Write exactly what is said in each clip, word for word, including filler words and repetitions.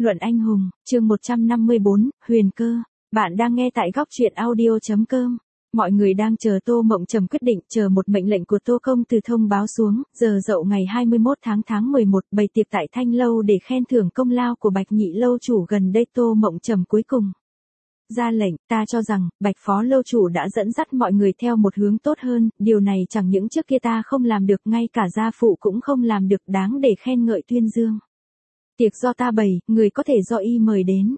Luận anh hùng, chương một trăm năm mươi bốn, Huyền Cơ. Bạn đang nghe tại góc truyện audio chấm com. Mọi người đang chờ Tô Mộng Trầm quyết định, chờ một mệnh lệnh của Tô Công Từ thông báo xuống, giờ dậu ngày hai mươi mốt tháng tháng mười một, bày tiệc tại Thanh Lâu để khen thưởng công lao của Bạch Nhị lâu chủ. Gần đây Tô Mộng Trầm cuối cùng ra lệnh, ta cho rằng, Bạch Phó lâu chủ đã dẫn dắt mọi người theo một hướng tốt hơn, điều này chẳng những trước kia ta không làm được, ngay cả gia phụ cũng không làm được, đáng để khen ngợi tuyên dương. Tiệc do ta bày, người có thể do y mời đến.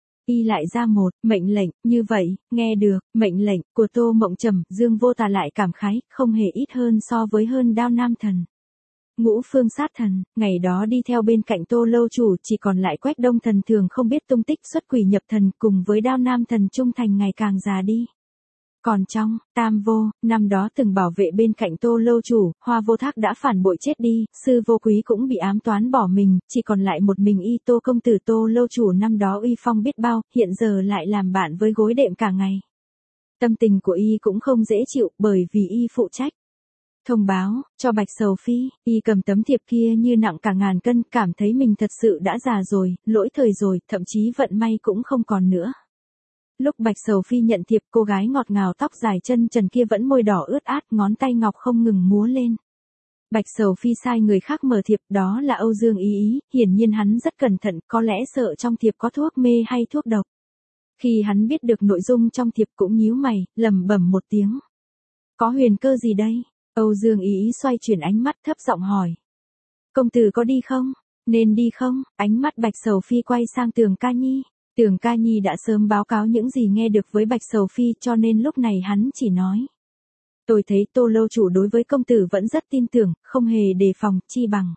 Y lại ra một mệnh lệnh, như vậy, nghe được, mệnh lệnh của Tô Mộng Trầm, Dương Vô Tà lại cảm khái, không hề ít hơn so với hơn Đao Nam Thần. Ngũ Phương Sát Thần, ngày đó đi theo bên cạnh Tô lâu chủ chỉ còn lại Quách Đông Thần thường không biết tung tích, xuất quỷ nhập thần, cùng với Đao Nam Thần trung thành ngày càng già đi. Còn trong, Tam Vô, năm đó từng bảo vệ bên cạnh Tô lâu chủ, Hoa Vô Thác đã phản bội chết đi, Sư Vô Quý cũng bị ám toán bỏ mình, chỉ còn lại một mình y. Tô công tử Tô lâu chủ năm đó uy phong biết bao, hiện giờ lại làm bạn với gối đệm cả ngày. Tâm tình của y cũng không dễ chịu, bởi vì y phụ trách thông báo cho Bạch Sầu Phi. Y cầm tấm thiệp kia như nặng cả ngàn cân, cảm thấy mình thật sự đã già rồi, lỗi thời rồi, thậm chí vận may cũng không còn nữa. Lúc Bạch Sầu Phi nhận thiệp, cô gái ngọt ngào tóc dài chân trần kia vẫn môi đỏ ướt át, ngón tay ngọc không ngừng múa lên. Bạch Sầu Phi sai người khác mở thiệp, đó là Âu Dương Ý Ý, hiển nhiên hắn rất cẩn thận, có lẽ sợ trong thiệp có thuốc mê hay thuốc độc. Khi hắn biết được nội dung trong thiệp cũng nhíu mày, lẩm bẩm một tiếng. Có huyền cơ gì đây? Âu Dương Ý Ý xoay chuyển ánh mắt, thấp giọng hỏi. Công tử có đi không? Nên đi không? Ánh mắt Bạch Sầu Phi quay sang Tường Ca Nhi. Tường Ca Nhi đã sớm báo cáo những gì nghe được với Bạch Sầu Phi, cho nên lúc này hắn chỉ nói. Tôi thấy Tô lâu chủ đối với công tử vẫn rất tin tưởng, không hề đề phòng, chi bằng.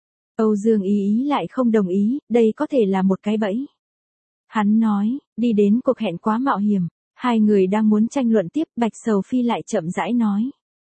Âu Dương Ý Ý lại không đồng ý, đây có thể là một cái bẫy. Hắn nói, đi đến cuộc hẹn quá mạo hiểm. Hai người đang muốn tranh luận tiếp, Bạch Sầu Phi lại chậm rãi nói.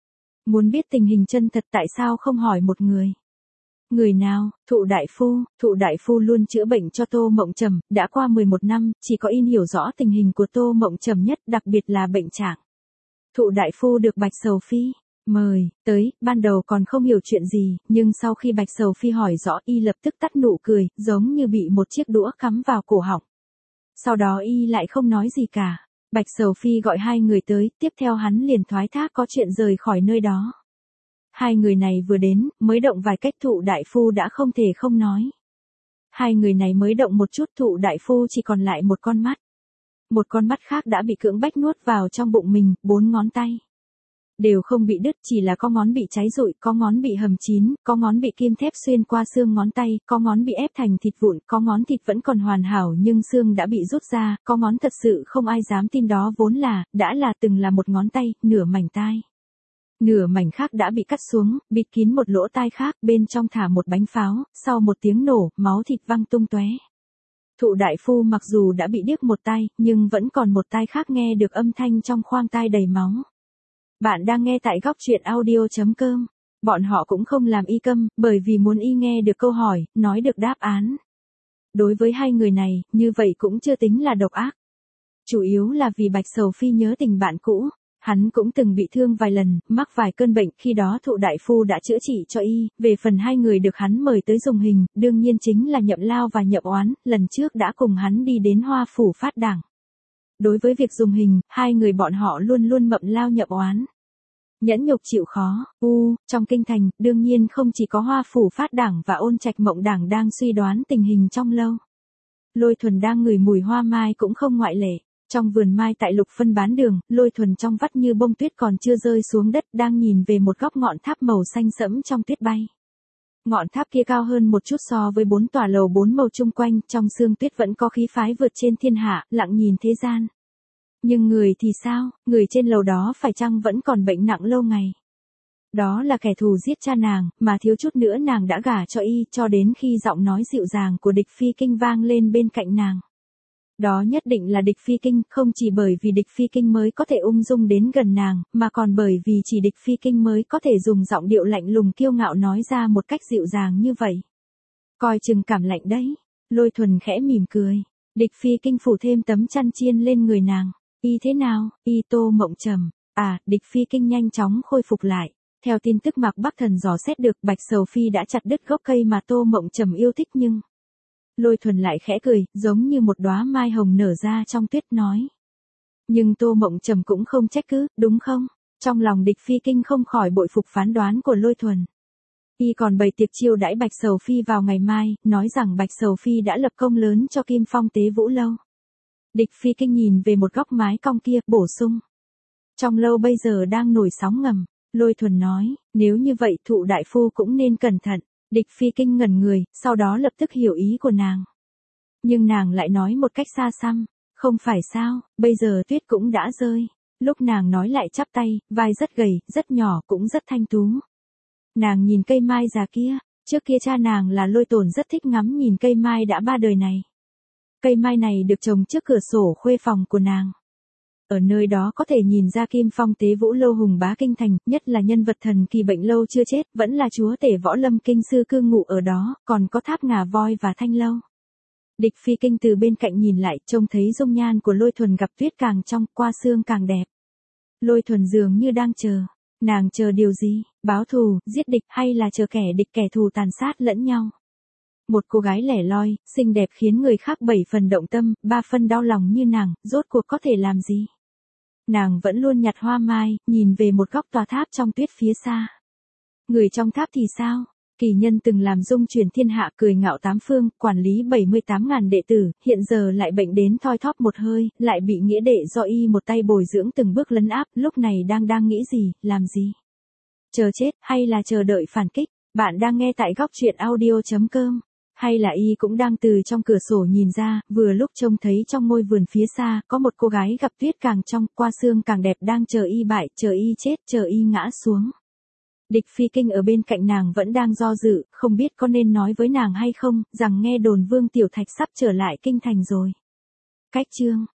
Muốn biết tình hình chân thật tại sao không hỏi một người? Người nào? Thụ đại phu. Thụ đại phu luôn chữa bệnh cho Tô Mộng Trầm, đã qua mười một năm, chỉ có in hiểu rõ tình hình của Tô Mộng Trầm nhất, đặc biệt là bệnh trạng. Thụ đại phu được Bạch Sầu Phi mời tới, ban đầu còn không hiểu chuyện gì, nhưng sau khi Bạch Sầu Phi hỏi rõ, y lập tức tắt nụ cười, giống như bị một chiếc đũa cắm vào cổ họng. Sau đó y lại không nói gì cả. Bạch Sầu Phi gọi hai người tới, tiếp theo hắn liền thoái thác có chuyện rời khỏi nơi đó. Hai người này vừa đến, mới động vài cách, Thụ đại phu đã không thể không nói. Hai người này mới động một chút, Thụ đại phu chỉ còn lại một con mắt. Một con mắt khác đã bị cưỡng bách nuốt vào trong bụng mình, bốn ngón tay đều không bị đứt, chỉ là có ngón bị cháy rụi, có ngón bị hầm chín, có ngón bị kim thép xuyên qua xương ngón tay, có ngón bị ép thành thịt vụn, có ngón thịt vẫn còn hoàn hảo nhưng xương đã bị rút ra, có ngón thật sự không ai dám tin đó vốn là, đã là từng là một ngón tay, nửa mảnh tai. Nửa mảnh khác đã bị cắt xuống, bịt kín một lỗ tai khác, bên trong thả một bánh pháo, sau một tiếng nổ, máu thịt văng tung tóe. Thụ đại phu mặc dù đã bị điếc một tai, nhưng vẫn còn một tai khác nghe được âm thanh trong khoang tai đầy máu. Bạn đang nghe tại góc truyện audio chấm com. Bọn họ cũng không làm y câm, bởi vì muốn y nghe được câu hỏi, nói được đáp án. Đối với hai người này, như vậy cũng chưa tính là độc ác. Chủ yếu là vì Bạch Sầu Phi nhớ tình bạn cũ. Hắn cũng từng bị thương vài lần, mắc vài cơn bệnh, khi đó Thụ đại phu đã chữa trị cho y. Về phần hai người được hắn mời tới dùng hình, đương nhiên chính là Nhậm Lao và Nhậm Oán, lần trước đã cùng hắn đi đến Hoa phủ phát đảng. Đối với việc dùng hình, hai người bọn họ luôn luôn Mậm Lao Nhậm Oán nhẫn nhục chịu khó. U, trong kinh thành, đương nhiên không chỉ có Hoa phủ phát đảng và Ôn Trạch Mộng đảng đang suy đoán tình hình trong lâu. Lôi Thuần đang ngửi mùi hoa mai cũng không ngoại lệ. Trong vườn mai tại Lục Phân bán đường, Lôi Thuần trong vắt như bông tuyết còn chưa rơi xuống đất, đang nhìn về một góc ngọn tháp màu xanh sẫm trong tuyết bay. Ngọn tháp kia cao hơn một chút so với bốn tòa lầu bốn màu chung quanh, trong sương tuyết vẫn có khí phái vượt trên thiên hạ, lặng nhìn thế gian. Nhưng người thì sao, người trên lầu đó phải chăng vẫn còn bệnh nặng lâu ngày? Đó là kẻ thù giết cha nàng, mà thiếu chút nữa nàng đã gả cho y, cho đến khi giọng nói dịu dàng của Địch Phi Kinh vang lên bên cạnh nàng. Đó nhất định là Địch Phi Kinh, không chỉ bởi vì Địch Phi Kinh mới có thể ung dung đến gần nàng, mà còn bởi vì chỉ Địch Phi Kinh mới có thể dùng giọng điệu lạnh lùng kiêu ngạo nói ra một cách dịu dàng như vậy. Coi chừng cảm lạnh đấy. Lôi Thuần khẽ mỉm cười. Địch Phi Kinh phủ thêm tấm chăn chiên lên người nàng. Y thế nào? Y Tô Mộng Trầm. À, Địch Phi Kinh nhanh chóng khôi phục lại. Theo tin tức Mạc Bắc Thần dò xét được, Bạch Sầu Phi đã chặt đứt gốc cây mà Tô Mộng Trầm yêu thích nhưng Lôi Thuần lại khẽ cười, giống như một đóa mai hồng nở ra trong tuyết nói. Nhưng Tô Mộng Trầm cũng không trách cứ, đúng không? Trong lòng Địch Phi Kinh không khỏi bội phục phán đoán của Lôi Thuần. Y còn bày tiệc chiêu đãi Bạch Sầu Phi vào ngày mai, nói rằng Bạch Sầu Phi đã lập công lớn cho Kim Phong Tế Vũ Lâu. Địch Phi Kinh nhìn về một góc mái cong kia, bổ sung. Trong lâu bây giờ đang nổi sóng ngầm. Lôi Thuần nói, nếu như vậy Thụ đại phu cũng nên cẩn thận. Địch Phi Kinh ngẩn người, sau đó lập tức hiểu ý của nàng. Nhưng nàng lại nói một cách xa xăm, không phải sao, bây giờ tuyết cũng đã rơi. Lúc nàng nói lại chắp tay, vai rất gầy, rất nhỏ cũng rất thanh tú. Nàng nhìn cây mai già kia, trước kia cha nàng là Lôi Tồn rất thích ngắm nhìn cây mai đã ba đời này. Cây mai này được trồng trước cửa sổ khuê phòng của nàng. Ở nơi đó có thể nhìn ra Kim Phong Tế Vũ Lâu hùng bá kinh thành, nhất là nhân vật thần kỳ bệnh lâu chưa chết, vẫn là chúa tể võ lâm kinh sư cư ngụ ở đó, còn có tháp ngà voi và thanh lâu. Địch Phi Kinh từ bên cạnh nhìn lại, trông thấy dung nhan của Lôi Thuần gặp tuyết càng trong, qua xương càng đẹp. Lôi Thuần dường như đang chờ. Nàng chờ điều gì? Báo thù, giết địch hay là chờ kẻ địch kẻ thù tàn sát lẫn nhau? Một cô gái lẻ loi, xinh đẹp khiến người khác bảy phần động tâm, ba phần đau lòng như nàng, rốt cuộc có thể làm gì? Nàng vẫn luôn nhặt hoa mai, nhìn về một góc tòa tháp trong tuyết phía xa. Người trong tháp thì sao? Kỳ nhân từng làm dung chuyển thiên hạ, cười ngạo tám phương, quản lý bảy mươi tám ngàn đệ tử, hiện giờ lại bệnh đến thoi thóp một hơi, lại bị nghĩa đệ do y một tay bồi dưỡng từng bước lấn áp, lúc này đang đang nghĩ gì, làm gì? Chờ chết, hay là chờ đợi phản kích? Bạn đang nghe tại góc truyện audio chấm com. Hay là y cũng đang từ trong cửa sổ nhìn ra, vừa lúc trông thấy trong ngôi vườn phía xa, có một cô gái gặp tuyết càng trong, qua xương càng đẹp đang chờ y bại, chờ y chết, chờ y ngã xuống. Địch Phi Kinh ở bên cạnh nàng vẫn đang do dự, không biết có nên nói với nàng hay không, rằng nghe đồn Vương Tiểu Thạch sắp trở lại kinh thành rồi. Cách chương